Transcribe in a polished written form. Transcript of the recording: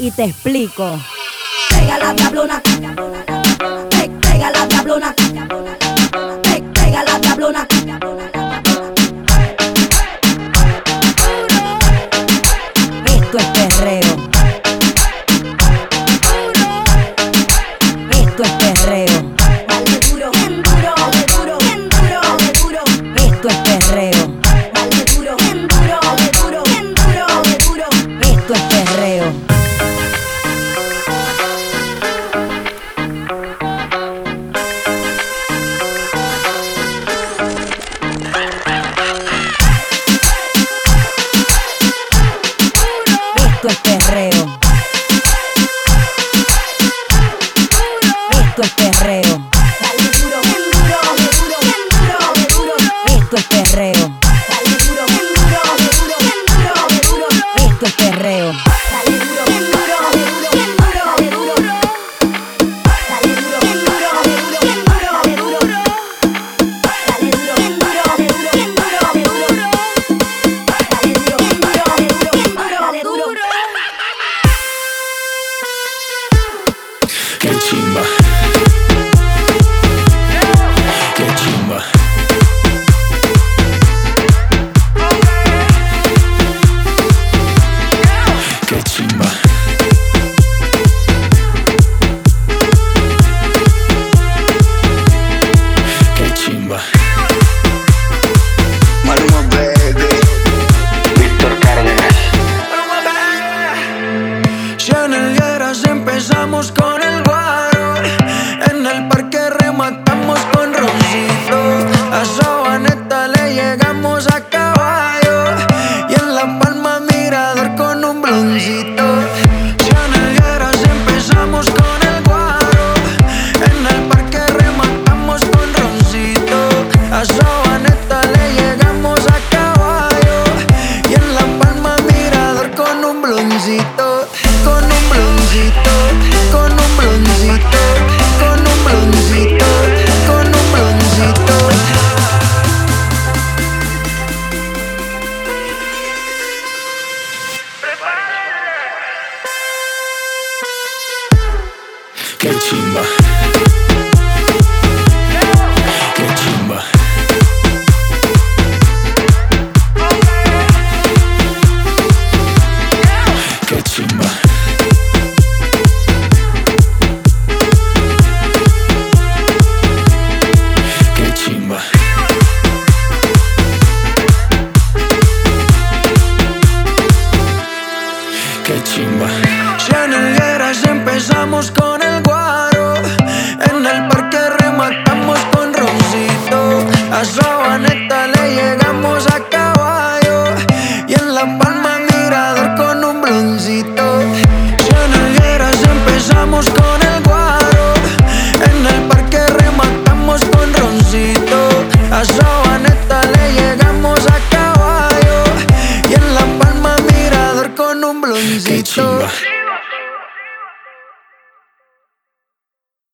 y te explico. Pega la diablona, pega la diablona, pega la diablona. Esto es perreo. Esto es perreo. Dale duro, bien duro, dale duro, bien duro, dale duro. Esto es perreo. Dale duro, bien duro, dale duro, bien duro, dale duro. Esto es perreo. Esto es perreo. Esto es perreo. Dale duro, bien duro, dale duro, bien duro, dale duro. Esto es perreo. Dale duro, bien duro, dale duro, bien duro, dale duro. Esto es perreo. Dale duro, bien duro, dale duro, bien duro, dale duro. Dale duro, bien duro, dale duro, bien duro, dale duro. Dale duro, bien duro, dale duro, bien duro, dale duro. Dale duro, bien duro, dale duro, bien duro, dale duro. Qué chimba. Qué chimba. Qué chimba. Qué chimba. Maluma baby, Víctor Cárdenas. Chanelgueras empezamos con el guaro. En el parque rematamos con roncito. A Sabaneta le llegamos a caballo. Y en La Palma mirador con un bloncito. Chanelgueras empezamos con el guaro. En el parque rematamos con roncito. A Sabaneta le llegamos a caballo. Y en La Palma mirador con un bloncito. Con un bloncito, con un bloncito, con un bloncito, con un bloncito. Qué chimba. Qué chimba. Qué chimba. Qué chimba. Qué chimba. Chanelgueras empezamos con el guaro. En el parque rematamos con roncito. A Sabaneta le llegamos a caballo. Y en La Palma mirador con un bloncito. Chanelgueras empezamos con el guaro. En el parque rematamos con roncito. A